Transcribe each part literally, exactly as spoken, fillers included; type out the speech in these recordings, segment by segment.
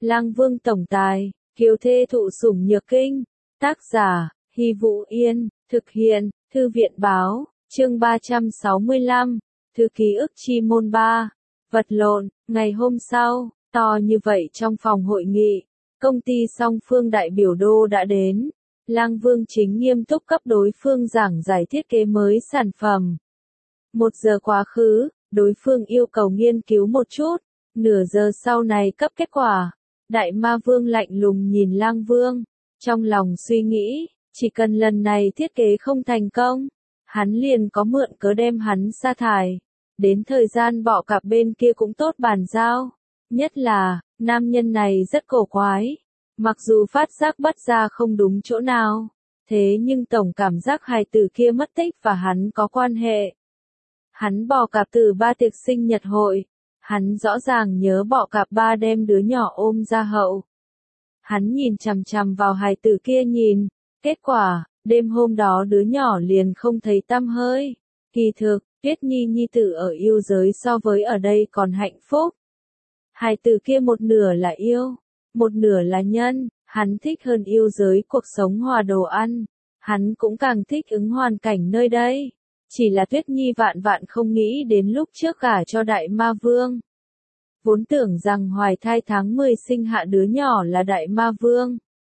Lang Vương tổng tài, kiều thê thụ sủng nhược kinh. Tác giả, Hy Vũ Yên, thực hiện, Thư viện báo, chương ba trăm sáu mươi lăm, Thư ký ức chi môn ba. Vật lộn, ngày hôm sau, to như vậy trong phòng hội nghị, công ty song phương đại biểu đô đã đến. Lang Vương chính nghiêm túc cấp đối phương giảng giải thiết kế mới sản phẩm. Một giờ quá khứ, đối phương yêu cầu nghiên cứu một chút, nửa giờ sau này cấp kết quả. Đại Ma Vương lạnh lùng nhìn Lang Vương, trong lòng suy nghĩ, chỉ cần lần này thiết kế không thành công, hắn liền có mượn cớ đem hắn sa thải. Đến thời gian bỏ cặp bên kia cũng tốt bàn giao. Nhất là, nam nhân này rất cổ quái. Mặc dù phát giác bất ra không đúng chỗ nào, thế nhưng tổng cảm giác hài tử kia mất tích và hắn có quan hệ. Hắn bỏ cặp từ ba tiệc sinh nhật hội. Hắn rõ ràng nhớ bỏ cặp ba đem đứa nhỏ ôm ra hậu. Hắn nhìn chằm chằm vào hài tử kia nhìn. Kết quả, đêm hôm đó đứa nhỏ liền không thấy tăm hơi. Kỳ thực, Tuyết Nhi nhi tử ở yêu giới so với ở đây còn hạnh phúc. Hài tử kia một nửa là yêu, một nửa là nhân, hắn thích hơn yêu giới cuộc sống hòa đồ ăn, hắn cũng càng thích ứng hoàn cảnh nơi đây. Chỉ là Tuyết Nhi vạn vạn không nghĩ đến lúc trước gả cho Đại Ma Vương. Vốn tưởng rằng hoài thai tháng mười sinh hạ đứa nhỏ là Đại Ma Vương.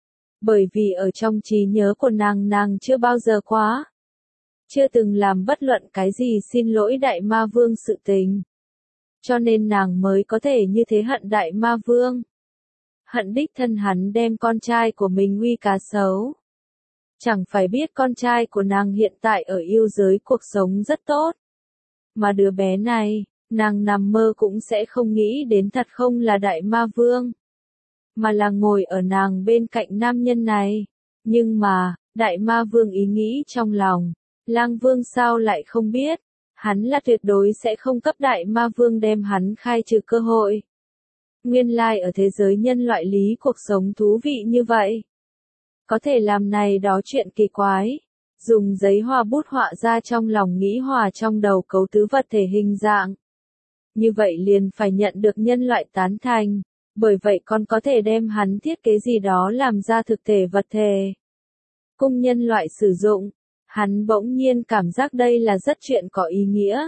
Bởi vì ở trong trí nhớ của nàng nàng chưa bao giờ quá. Chưa từng làm bất luận cái gì xin lỗi Đại Ma Vương sự tình. Cho nên nàng mới có thể như thế hận Đại Ma Vương. Hận đích thân hắn đem con trai của mình uy cá sấu. Chẳng phải biết con trai của nàng hiện tại ở yêu giới cuộc sống rất tốt. Mà đứa bé này, nàng nằm mơ cũng sẽ không nghĩ đến thật không là Đại Ma Vương. Mà là ngồi ở nàng bên cạnh nam nhân này. Nhưng mà, Đại Ma Vương ý nghĩ trong lòng. Lang Vương sao lại không biết. Hắn là tuyệt đối sẽ không cấp Đại Ma Vương đem hắn khai trừ cơ hội. Nguyên lai ở thế giới nhân loại lý cuộc sống thú vị như vậy. Có thể làm này đó chuyện kỳ quái. Dùng giấy hoa bút họa ra trong lòng nghĩ hòa trong đầu cấu tứ vật thể hình dạng. Như vậy liền phải nhận được nhân loại tán thành. Bởi vậy còn có thể đem hắn thiết kế gì đó làm ra thực thể vật thể. Cung nhân loại sử dụng. Hắn bỗng nhiên cảm giác đây là rất chuyện có ý nghĩa.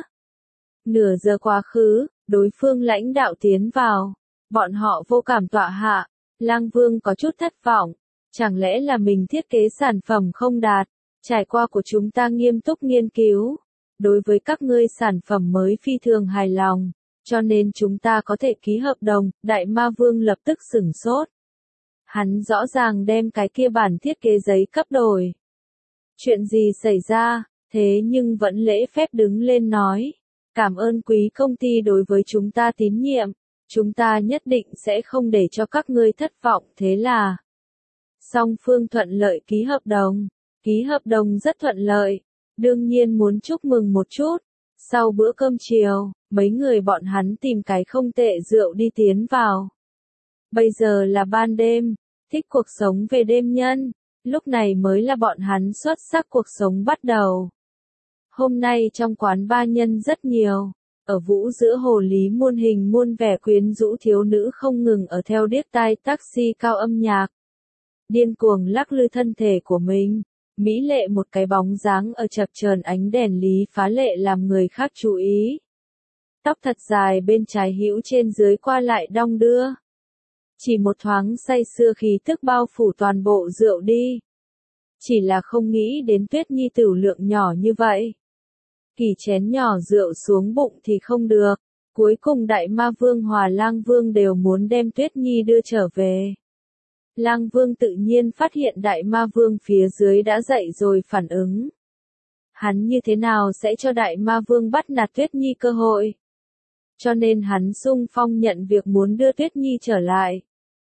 Nửa giờ quá khứ, đối phương lãnh đạo tiến vào. Bọn họ vô cảm tọa hạ. Lang Vương có chút thất vọng. Chẳng lẽ là mình thiết kế sản phẩm không đạt, trải qua của chúng ta nghiêm túc nghiên cứu. Đối với các ngươi sản phẩm mới phi thường hài lòng, cho nên chúng ta có thể ký hợp đồng. Đại Ma Vương lập tức sửng sốt. Hắn rõ ràng đem cái kia bản thiết kế giấy cấp đổi. Chuyện gì xảy ra, thế nhưng vẫn lễ phép đứng lên nói. Cảm ơn quý công ty đối với chúng ta tín nhiệm, chúng ta nhất định sẽ không để cho các ngươi thất vọng. Thế là song phương thuận lợi ký hợp đồng. Ký hợp đồng rất thuận lợi. Đương nhiên muốn chúc mừng một chút. Sau bữa cơm chiều, mấy người bọn hắn tìm cái không tệ rượu đi tiến vào. Bây giờ là ban đêm, thích cuộc sống về đêm nhân. Lúc này mới là bọn hắn xuất sắc cuộc sống bắt đầu. Hôm nay trong quán ba nhân rất nhiều. Ở vũ giữa hồ lý muôn hình muôn vẻ quyến rũ thiếu nữ không ngừng ở theo điếc tai taxi cao âm nhạc. Điên cuồng lắc lư thân thể của mình. Mỹ lệ một cái bóng dáng ở chập chờn ánh đèn lý phá lệ làm người khác chú ý. Tóc thật dài bên trái hữu trên dưới qua lại đong đưa. Chỉ một thoáng say sưa khí tức bao phủ toàn bộ rượu đi. Chỉ là không nghĩ đến Tuyết Nhi tửu lượng nhỏ như vậy. Kỳ chén nhỏ rượu xuống bụng thì không được. Cuối cùng Đại Ma Vương hòa Lang Vương đều muốn đem Tuyết Nhi đưa trở về. Lang Vương tự nhiên phát hiện Đại Ma Vương phía dưới đã dậy rồi phản ứng. Hắn như thế nào sẽ cho Đại Ma Vương bắt nạt Tuyết Nhi cơ hội? Cho nên hắn xung phong nhận việc muốn đưa Tuyết Nhi trở lại.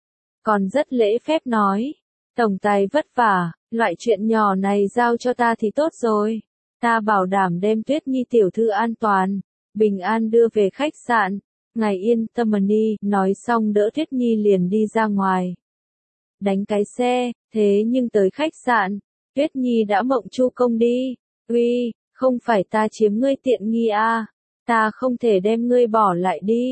Còn rất lễ phép nói. Tổng tài vất vả, loại chuyện nhỏ này giao cho ta thì tốt rồi. Ta bảo đảm đem Tuyết Nhi tiểu thư an toàn, bình an đưa về khách sạn. Ngài yên tâm đi, nói xong đỡ Tuyết Nhi liền đi ra ngoài. Đánh cái xe, thế nhưng tới khách sạn, Tuyết Nhi đã mộng chu công đi. Uy, không phải ta chiếm ngươi tiện nghi à, ta không thể đem ngươi bỏ lại đi.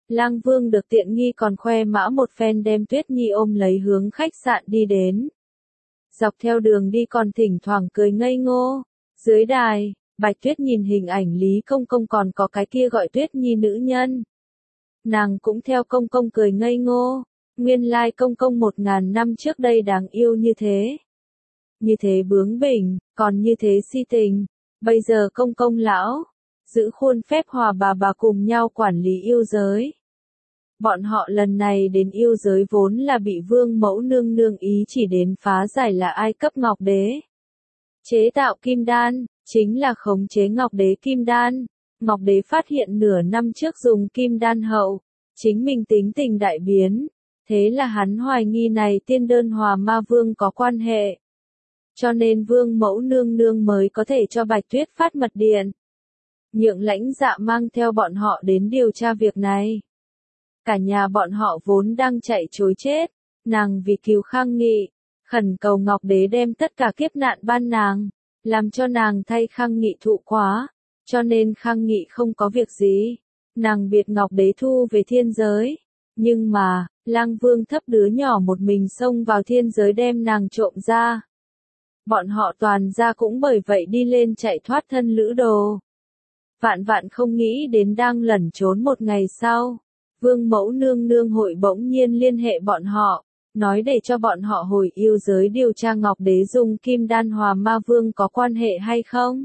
Lang Vương được tiện nghi còn khoe mã một phen đem Tuyết Nhi ôm lấy hướng khách sạn đi đến. Dọc theo đường đi còn thỉnh thoảng cười ngây ngô. Dưới đài, Bạch Tuyết nhìn hình ảnh Lý Công Công còn có cái kia gọi Tuyết Nhi nữ nhân. Nàng cũng theo Công Công cười ngây ngô. Nguyên lai Công Công một ngàn năm trước đây đáng yêu như thế. Như thế bướng bỉnh, còn như thế si tình. Bây giờ Công Công lão, giữ khuôn phép hòa bà bà cùng nhau quản lý yêu giới. Bọn họ lần này đến yêu giới vốn là bị Vương Mẫu nương nương ý chỉ đến phá giải là ai cấp Ngọc Đế. Chế tạo kim đan, chính là khống chế Ngọc Đế kim đan. Ngọc Đế phát hiện nửa năm trước dùng kim đan hậu, chính mình tính tình đại biến. Thế là hắn hoài nghi này tiên đơn hòa ma vương có quan hệ. Cho nên Vương Mẫu nương nương mới có thể cho Bạch Tuyết phát mật điện. Nhượng Lãnh Dạ mang theo bọn họ đến điều tra việc này. Cả nhà bọn họ vốn đang chạy trối chết, nàng vì cứu Khang Nghị, khẩn cầu Ngọc Đế đem tất cả kiếp nạn ban nàng, làm cho nàng thay Khang Nghị thụ quá, cho nên Khang Nghị không có việc gì, nàng biệt Ngọc Đế thu về thiên giới, nhưng mà, Lang Vương thấp đứa nhỏ một mình xông vào thiên giới đem nàng trộm ra. Bọn họ toàn ra cũng bởi vậy đi lên chạy thoát thân lữ đồ. Vạn vạn không nghĩ đến đang lẩn trốn một ngày sau. Vương Mẫu nương nương hội bỗng nhiên liên hệ bọn họ, nói để cho bọn họ hồi yêu giới điều tra Ngọc Đế dùng kim đan hòa ma vương có quan hệ hay không.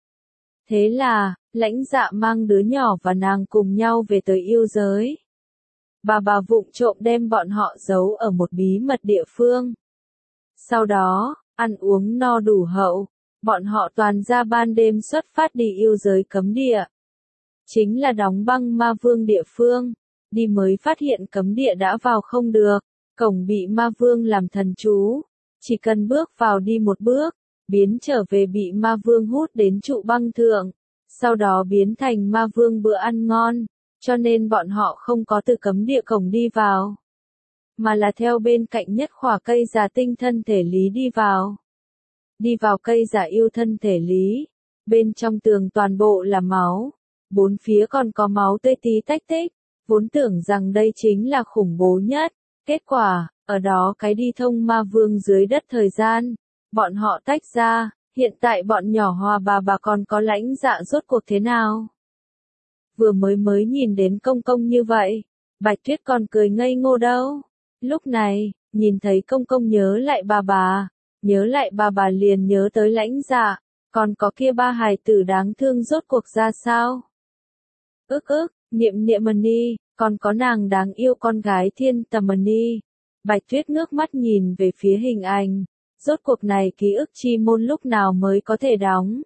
Thế là, Lãnh Dạ mang đứa nhỏ và nàng cùng nhau về tới yêu giới. Bà bà vụng trộm đem bọn họ giấu ở một bí mật địa phương. Sau đó, ăn uống no đủ hậu, bọn họ toàn ra ban đêm xuất phát đi yêu giới cấm địa. Chính là đóng băng ma vương địa phương. Đi mới phát hiện cấm địa đã vào không được, cổng bị ma vương làm thần chú, chỉ cần bước vào đi một bước, biến trở về bị ma vương hút đến trụ băng thượng, sau đó biến thành ma vương bữa ăn ngon, cho nên bọn họ không có từ cấm địa cổng đi vào, mà là theo bên cạnh nhất khỏa cây già tinh thân thể lý đi vào. Đi vào cây giả yêu thân thể lý, bên trong tường toàn bộ là máu, bốn phía còn có máu tươi tí tách tích. Vốn tưởng rằng đây chính là khủng bố nhất, kết quả, ở đó cái đi thông ma vương dưới đất thời gian, bọn họ tách ra, hiện tại bọn nhỏ hòa bà bà còn có Lãnh Dạ rốt cuộc thế nào. Vừa mới mới nhìn đến Công Công như vậy, Bạch Tuyết còn cười ngây ngô đâu. Lúc này, nhìn thấy Công Công nhớ lại bà bà, nhớ lại bà bà liền nhớ tới Lãnh Dạ, còn có kia ba hài tử đáng thương rốt cuộc ra sao. Ức ức. Niệm Niệm Ni, còn có nàng đáng yêu con gái Thiên Tầm Ni. Bạch Tuyết ngước mắt nhìn về phía hình ảnh, rốt cuộc này ký ức chi môn lúc nào mới có thể đóng.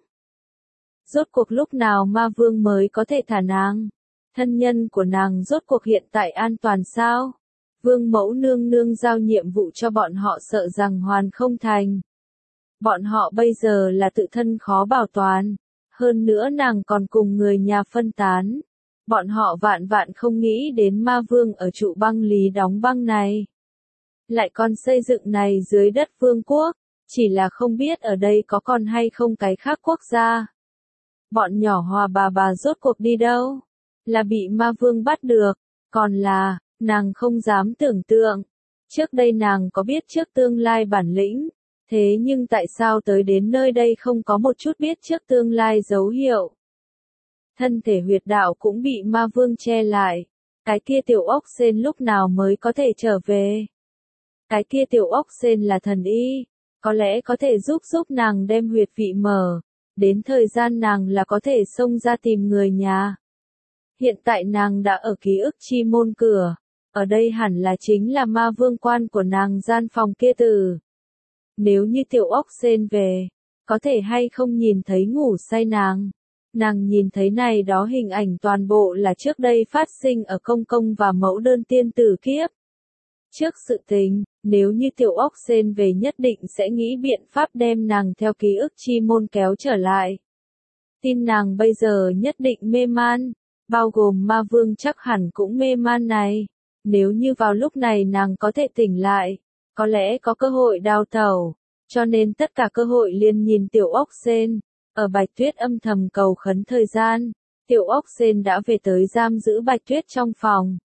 Rốt cuộc lúc nào ma vương mới có thể thả nàng. Thân nhân của nàng rốt cuộc hiện tại an toàn sao? Vương Mẫu nương nương giao nhiệm vụ cho bọn họ sợ rằng hoàn không thành. Bọn họ bây giờ là tự thân khó bảo toàn, hơn nữa nàng còn cùng người nhà phân tán. Bọn họ vạn vạn không nghĩ đến ma vương ở trụ băng lý đóng băng này. Lại còn xây dựng này dưới đất vương quốc, chỉ là không biết ở đây có còn hay không cái khác quốc gia. Bọn nhỏ hòa bà bà rốt cuộc đi đâu? Là bị ma vương bắt được, còn là, nàng không dám tưởng tượng. Trước đây nàng có biết trước tương lai bản lĩnh, thế nhưng tại sao tới đến nơi đây không có một chút biết trước tương lai dấu hiệu? Thân thể huyệt đạo cũng bị ma vương che lại. Cái kia tiểu ốc sên lúc nào mới có thể trở về? Cái kia tiểu ốc sên là thần y, có lẽ có thể giúp giúp nàng đem huyệt vị mở. Đến thời gian nàng là có thể xông ra tìm người nhà. Hiện tại nàng đã ở ký ức chi môn cửa. Ở đây hẳn là chính là ma vương quan của nàng gian phòng kia tử. Nếu như tiểu ốc sên về, có thể hay không nhìn thấy ngủ say nàng. Nàng nhìn thấy này đó hình ảnh toàn bộ là trước đây phát sinh ở công công và mẫu đơn tiên tử kiếp. Trước sự tình, nếu như tiểu ốc sên về nhất định sẽ nghĩ biện pháp đem nàng theo ký ức chi môn kéo trở lại. Tin nàng bây giờ nhất định mê man, bao gồm ma vương chắc hẳn cũng mê man này. Nếu như vào lúc này nàng có thể tỉnh lại, có lẽ có cơ hội đào tẩu, cho nên tất cả cơ hội liền nhìn tiểu ốc sên. Ở Bạch Tuyết âm thầm cầu khấn thời gian, tiểu ốc sên đã về tới giam giữ Bạch Tuyết trong phòng.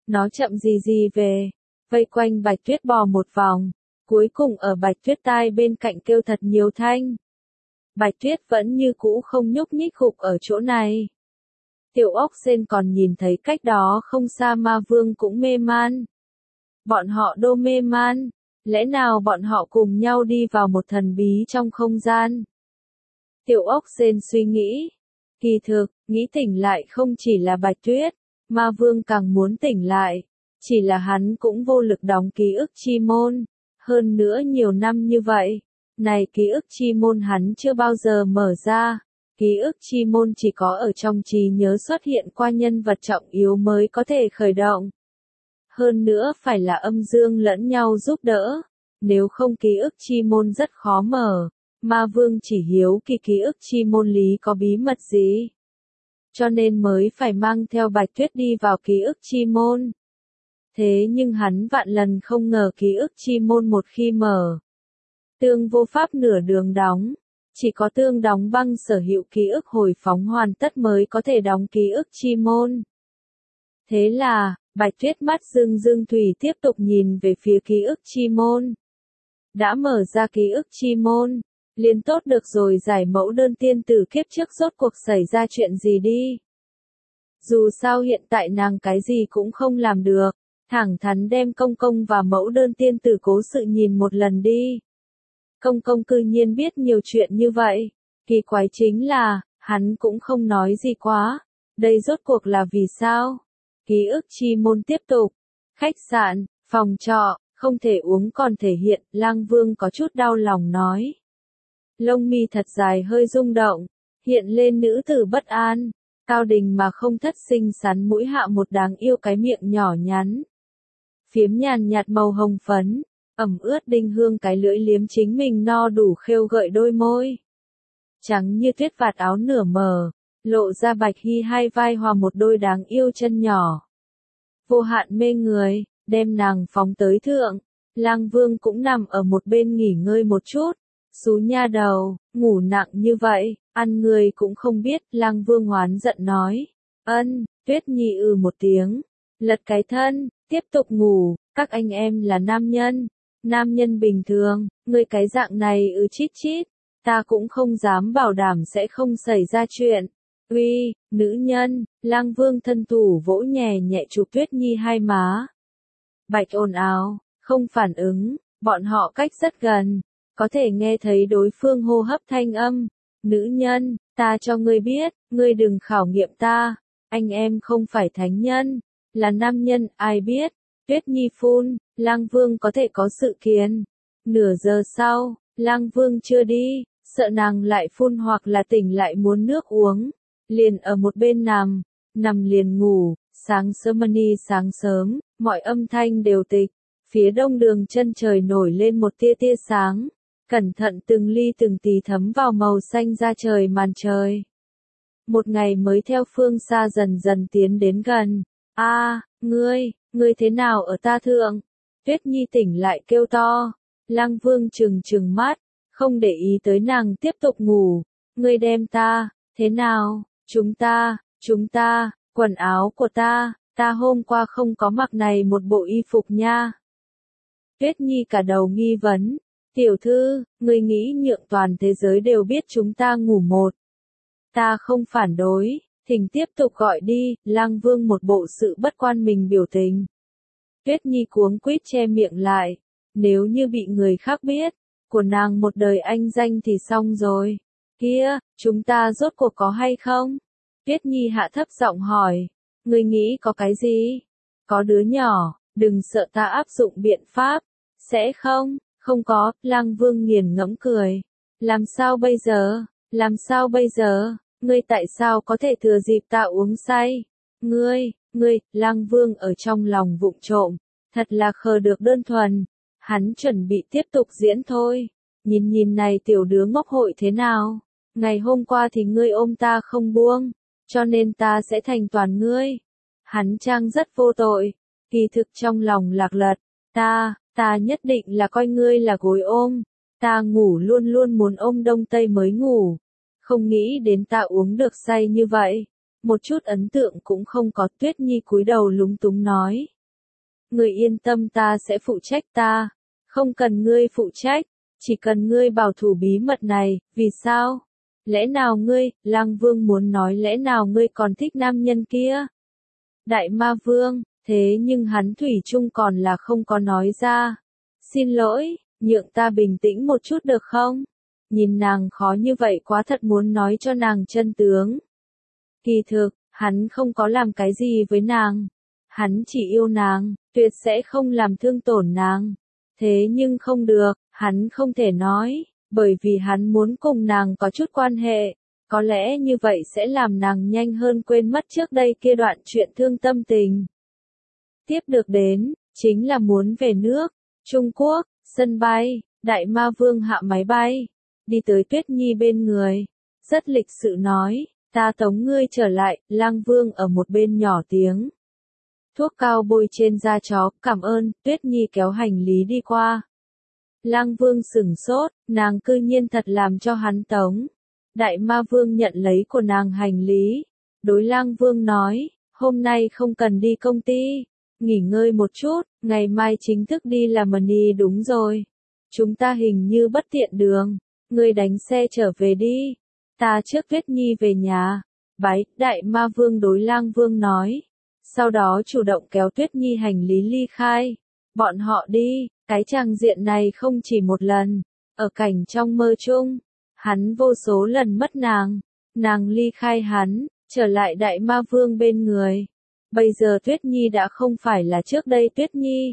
Nó chậm gì gì về, vây quanh Bạch Tuyết bò một vòng, cuối cùng ở Bạch Tuyết tai bên cạnh kêu thật nhiều thanh. Bạch Tuyết vẫn như cũ không nhúc nhích gục ở chỗ này. Tiểu ốc sên còn nhìn thấy cách đó không xa ma vương cũng mê man. Bọn họ đô mê man, lẽ nào bọn họ cùng nhau đi vào một thần bí trong không gian? Tiểu ốc sên suy nghĩ. Kỳ thực, nghĩ tỉnh lại không chỉ là Bạch Tuyết, ma vương càng muốn tỉnh lại. Chỉ là hắn cũng vô lực đóng ký ức chi môn. Hơn nữa nhiều năm như vậy, này ký ức chi môn hắn chưa bao giờ mở ra. Ký ức chi môn chỉ có ở trong trí nhớ xuất hiện qua nhân vật trọng yếu mới có thể khởi động. Hơn nữa phải là âm dương lẫn nhau giúp đỡ. Nếu không ký ức chi môn rất khó mở. Ma vương chỉ hiếu kỳ ký ức chi môn lý có bí mật gì. Cho nên mới phải mang theo Bạch Tuyết đi vào ký ức chi môn. Thế nhưng hắn vạn lần không ngờ ký ức chi môn một khi mở. Tương vô pháp nửa đường đóng. Chỉ có tương đóng băng sở hữu ký ức hồi phóng hoàn tất mới có thể đóng ký ức chi môn. Thế là, Bạch Tuyết mắt rưng rưng thủy tiếp tục nhìn về phía ký ức chi môn. Đã mở ra ký ức chi môn, liền tốt được rồi giải mẫu đơn tiên tử kiếp trước rốt cuộc xảy ra chuyện gì đi. Dù sao hiện tại nàng cái gì cũng không làm được, thẳng thắn đem công công và mẫu đơn tiên tử cố sự nhìn một lần đi. Công công cư nhiên biết nhiều chuyện như vậy, kỳ quái chính là, hắn cũng không nói gì quá, đây rốt cuộc là vì sao? Ký ức chi môn tiếp tục, khách sạn, phòng trọ, không thể uống còn thể hiện, Lang Vương có chút đau lòng nói. Lông mi thật dài hơi rung động, hiện lên nữ tử bất an, Cao Đình mà không thất xinh xắn mũi hạ một đáng yêu cái miệng nhỏ nhắn. Phiếm nhàn nhạt màu hồng phấn, ẩm ướt đinh hương cái lưỡi liếm chính mình no đủ khêu gợi đôi môi. Trắng như tuyết vạt áo nửa mờ, lộ ra bạch hy hai vai hòa một đôi đáng yêu chân nhỏ. Vô hạn mê người, đem nàng phóng tới thượng, Lang Vương cũng nằm ở một bên nghỉ ngơi một chút. Xú nha đầu, ngủ nặng như vậy, ăn người cũng không biết, Lang Vương hoán giận nói. Ân, Tuyết Nhi ừ một tiếng, lật cái thân, tiếp tục ngủ, các anh em là nam nhân, nam nhân bình thường, người cái dạng này ừ chít chít, ta cũng không dám bảo đảm sẽ không xảy ra chuyện. Uy, nữ nhân, Lang Vương thân thủ vỗ nhẹ nhẹ chụp Tuyết Nhi hai má. Bạch ồn ào, không phản ứng, bọn họ cách rất gần. Có thể nghe thấy đối phương hô hấp thanh âm. Nữ nhân, ta cho ngươi biết, ngươi đừng khảo nghiệm ta. Anh em không phải thánh nhân, là nam nhân, ai biết. Tuyết Nhi phun, Lang Vương có thể có sự kiến. Nửa giờ sau, Lang Vương chưa đi, sợ nàng lại phun hoặc là tỉnh lại muốn nước uống. Liền ở một bên nằm, nằm liền ngủ, sáng sớm ni sáng sớm, mọi âm thanh đều tịch. Phía đông đường chân trời nổi lên một tia tia sáng. Cẩn thận từng ly từng tí thấm vào màu xanh da trời màn trời. Một ngày mới theo phương xa dần dần tiến đến gần. A, à, ngươi, ngươi thế nào ở ta thượng? Tuyết Nhi tỉnh lại kêu to. Lang Vương trừng trừng mắt, không để ý tới nàng tiếp tục ngủ. Ngươi đem ta, thế nào? Chúng ta, chúng ta, quần áo của ta, ta hôm qua không có mặc này một bộ y phục nha. Tuyết Nhi cả đầu nghi vấn. Tiểu thư, ngươi nghĩ nhượng toàn thế giới đều biết chúng ta ngủ một. Ta không phản đối, thỉnh tiếp tục gọi đi, Lang Vương một bộ sự bất quan mình biểu tình. Tuyết Nhi cuống quýt che miệng lại, nếu như bị người khác biết, của nàng một đời anh danh thì xong rồi. Kia, chúng ta rốt cuộc có hay không? Tuyết Nhi hạ thấp giọng hỏi, ngươi nghĩ có cái gì? Có đứa nhỏ, đừng sợ ta áp dụng biện pháp, sẽ không? Không có, Lang Vương nghiền ngẫm cười. Làm sao bây giờ? Làm sao bây giờ? Ngươi tại sao có thể thừa dịp ta uống say? Ngươi, ngươi, Lang Vương ở trong lòng vụng trộm. Thật là khờ được đơn thuần. Hắn chuẩn bị tiếp tục diễn thôi. Nhìn nhìn này tiểu đứa ngốc hội thế nào? Ngày hôm qua thì ngươi ôm ta không buông. Cho nên ta sẽ thành toàn ngươi. Hắn trang rất vô tội. Kỳ thực trong lòng lạc lật. Ta... Ta nhất định là coi ngươi là gối ôm. Ta ngủ luôn luôn muốn ôm đông tây mới ngủ. Không nghĩ đến ta uống được say như vậy. Một chút ấn tượng cũng không có. Tuyết Nhi cúi đầu lúng túng nói. Ngươi yên tâm ta sẽ phụ trách ta. Không cần ngươi phụ trách, chỉ cần ngươi bảo thủ bí mật này, vì sao? Lẽ nào ngươi, Lăng Vương muốn nói lẽ nào ngươi còn thích nam nhân kia? Đại Ma Vương, thế nhưng hắn thủy chung còn là không có nói ra. Xin lỗi, nhượng ta bình tĩnh một chút được không? Nhìn nàng khó như vậy quá thật muốn nói cho nàng chân tướng. Kỳ thực, hắn không có làm cái gì với nàng. Hắn chỉ yêu nàng, tuyệt sẽ không làm thương tổn nàng. Thế nhưng không được, hắn không thể nói, bởi vì hắn muốn cùng nàng có chút quan hệ. Có lẽ như vậy sẽ làm nàng nhanh hơn quên mất trước đây kia đoạn chuyện thương tâm tình. Tiếp được đến, chính là muốn về nước, Trung Quốc, sân bay, Đại Ma Vương hạ máy bay, đi tới Tuyết Nhi bên người, rất lịch sự nói, ta tống ngươi trở lại, Lang Vương ở một bên nhỏ tiếng. Thuốc cao bôi trên da chó, cảm ơn, Tuyết Nhi kéo hành lý đi qua. Lang Vương sửng sốt, nàng cư nhiên thật làm cho hắn tống. Đại Ma Vương nhận lấy của nàng hành lý. Đối Lang Vương nói, hôm nay không cần đi công ty, nghỉ ngơi một chút, ngày mai chính thức đi làm money đúng rồi. Chúng ta hình như bất tiện đường, ngươi đánh xe trở về đi. Ta trước Tuyết Nhi về nhà. Bái, Đại Ma Vương đối Lang Vương nói. Sau đó chủ động kéo Tuyết Nhi hành lý ly khai. Bọn họ đi, cái tràng diện này không chỉ một lần, ở cảnh trong mơ chung, hắn vô số lần mất nàng, nàng ly khai hắn, trở lại Đại Ma Vương bên người. Bây giờ Tuyết Nhi đã không phải là trước đây Tuyết Nhi.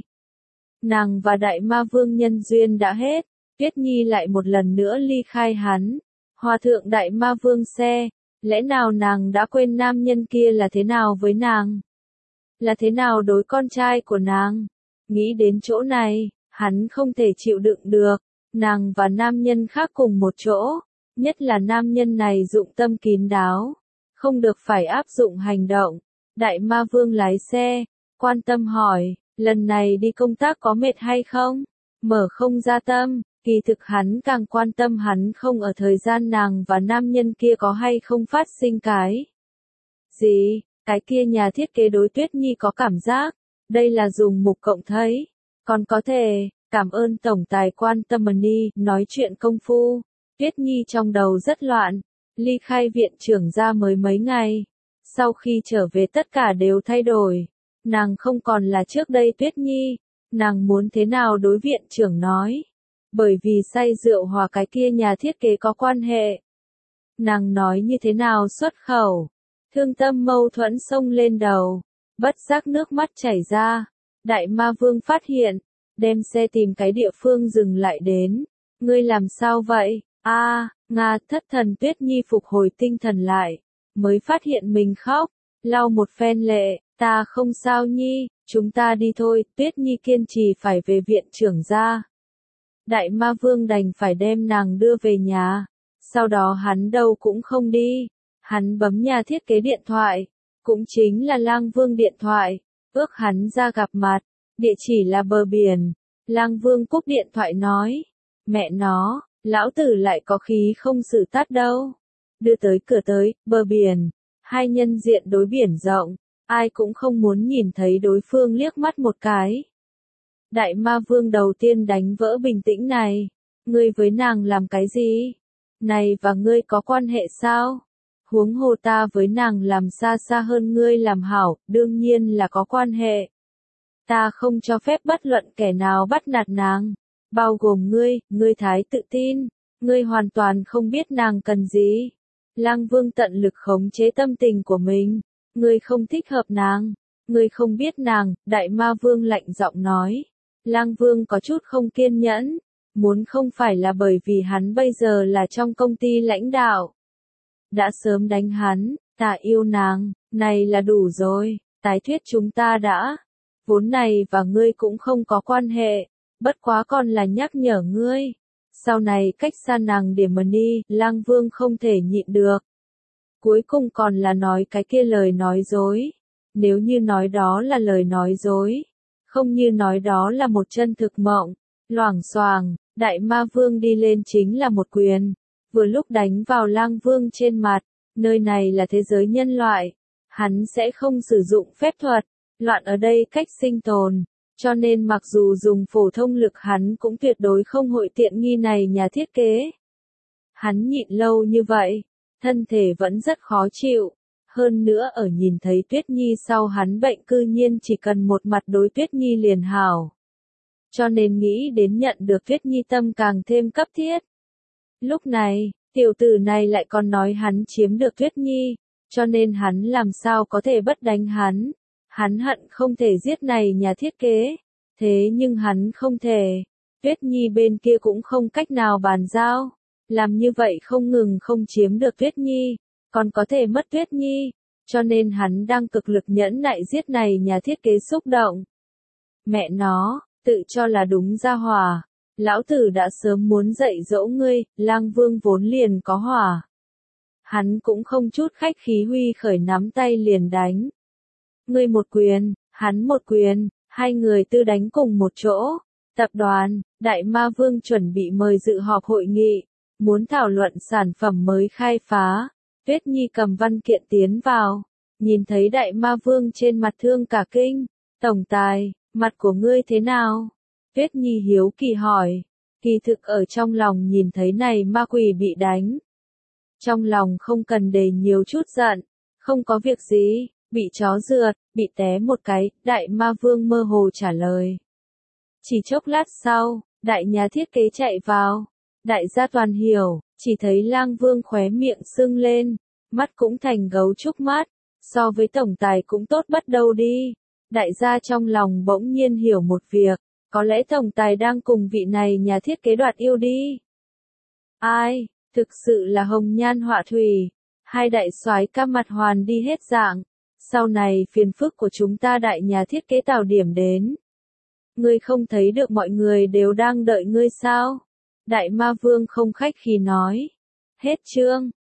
Nàng và Đại Ma Vương nhân duyên đã hết, Tuyết Nhi lại một lần nữa ly khai hắn. Hòa thượng Đại Ma Vương xe, lẽ nào nàng đã quên nam nhân kia là thế nào với nàng? Là thế nào đối con trai của nàng? Nghĩ đến chỗ này, hắn không thể chịu đựng được, nàng và nam nhân khác cùng một chỗ, nhất là nam nhân này dụng tâm kín đáo, không được phải áp dụng hành động. Đại Ma Vương lái xe, quan tâm hỏi, lần này đi công tác có mệt hay không? Mở không ra tâm, kỳ thực hắn càng quan tâm hắn không ở thời gian nàng và nam nhân kia có hay không phát sinh cái. Gì, cái kia nhà thiết kế đối Tuyết Nhi có cảm giác, đây là dùng mục cộng thấy, còn có thể, cảm ơn tổng tài quan tâm money, nói chuyện công phu. Tuyết Nhi trong đầu rất loạn, ly khai viện trưởng ra mới mấy ngày. Sau khi trở về tất cả đều thay đổi. Nàng không còn là trước đây Tuyết Nhi. Nàng muốn thế nào đối viện trưởng nói. Bởi vì say rượu hòa cái kia nhà thiết kế có quan hệ. Nàng nói như thế nào xuất khẩu. Thương tâm mâu thuẫn xông lên đầu. Bất giác nước mắt chảy ra. Đại Ma Vương phát hiện. Đem xe tìm cái địa phương dừng lại đến. Ngươi làm sao vậy? A, à, Nga, thất thần Tuyết Nhi phục hồi tinh thần lại. Mới phát hiện mình khóc, lau một phen lệ, ta không sao Nhi, chúng ta đi thôi, Tuyết Nhi kiên trì phải về viện trưởng ra. Đại Ma Vương đành phải đem nàng đưa về nhà, sau đó hắn đâu cũng không đi, hắn bấm nhà thiết kế điện thoại, cũng chính là Lang Vương điện thoại, ước hắn ra gặp mặt, địa chỉ là bờ biển. Lang Vương cúp điện thoại nói, mẹ nó, lão tử lại có khí không xử tát đâu. Đưa tới cửa tới, bờ biển, hai nhân diện đối biển rộng, ai cũng không muốn nhìn thấy đối phương liếc mắt một cái. Đại Ma Vương đầu tiên đánh vỡ bình tĩnh này, ngươi với nàng làm cái gì? Này và ngươi có quan hệ sao? Huống hồ ta với nàng làm xa xa hơn ngươi làm hảo, đương nhiên là có quan hệ. Ta không cho phép bất luận kẻ nào bắt nạt nàng, bao gồm ngươi, ngươi thái tự tin, ngươi hoàn toàn không biết nàng cần gì. Lang Vương tận lực khống chế tâm tình của mình, ngươi không thích hợp nàng, ngươi không biết nàng, Đại Ma Vương lạnh giọng nói. Lang Vương có chút không kiên nhẫn, muốn không phải là bởi vì hắn bây giờ là trong công ty lãnh đạo. Đã sớm đánh hắn, ta yêu nàng, này là đủ rồi, tái thuyết chúng ta đã. Vốn này và ngươi cũng không có quan hệ, bất quá còn là nhắc nhở ngươi. Sau này cách xa nàng điểm money, Lang Vương không thể nhịn được. Cuối cùng còn là nói cái kia lời nói dối. Nếu như nói đó là lời nói dối, không như nói đó là một chân thực mộng. Loảng xoàng, Đại Ma Vương đi lên chính là một quyền, vừa lúc đánh vào Lang Vương trên mặt. Nơi này là thế giới nhân loại, hắn sẽ không sử dụng phép thuật, loạn ở đây cách sinh tồn. Cho nên mặc dù dùng phổ thông lực hắn cũng tuyệt đối không hội tiện nghi này nhà thiết kế. Hắn nhịn lâu như vậy, thân thể vẫn rất khó chịu. Hơn nữa ở nhìn thấy Tuyết Nhi sau hắn bệnh cư nhiên chỉ cần một mặt đối Tuyết Nhi liền hảo. Cho nên nghĩ đến nhận được Tuyết Nhi tâm càng thêm cấp thiết. Lúc này, tiểu tử này lại còn nói hắn chiếm được Tuyết Nhi, cho nên hắn làm sao có thể bất đánh hắn. Hắn hận không thể giết này nhà thiết kế, thế nhưng hắn không thể. Tuyết Nhi bên kia cũng không cách nào bàn giao, làm như vậy không ngừng không chiếm được Tuyết Nhi, còn có thể mất Tuyết Nhi, cho nên hắn đang cực lực nhẫn nại giết này nhà thiết kế xúc động. Mẹ nó, tự cho là đúng ra hỏa, lão tử đã sớm muốn dạy dỗ ngươi, Lang Vương vốn liền có hỏa. Hắn cũng không chút khách khí huy khởi nắm tay liền đánh. Ngươi một quyền, hắn một quyền, hai người tư đánh cùng một chỗ. Tập đoàn, Đại Ma Vương chuẩn bị mời dự họp hội nghị, muốn thảo luận sản phẩm mới khai phá. Tuyết Nhi cầm văn kiện tiến vào, nhìn thấy Đại Ma Vương trên mặt thương cả kinh. Tổng tài, mặt của ngươi thế nào? Tuyết Nhi hiếu kỳ hỏi, kỳ thực ở trong lòng nhìn thấy này ma quỷ bị đánh. Trong lòng không cần để nhiều chút giận, không có việc gì, bị chó rượt, bị té một cái, Đại Ma Vương mơ hồ trả lời. Chỉ chốc lát sau, đại nhà thiết kế chạy vào, đại gia toàn hiểu, chỉ thấy Lang Vương khóe miệng sưng lên, mắt cũng thành gấu trúc mắt, so với tổng tài cũng tốt bắt đầu đi. Đại gia trong lòng bỗng nhiên hiểu một việc, có lẽ tổng tài đang cùng vị này nhà thiết kế đoạt yêu đi. Ai, thực sự là hồng nhan họa thủy, hai đại soái ca mặt hoàn đi hết dạng, sau này phiền phức của chúng ta đại nhà thiết kế tạo điểm đến. Ngươi không thấy được mọi người đều đang đợi ngươi sao? Đại Ma Vương không khách khí nói. Hết chương.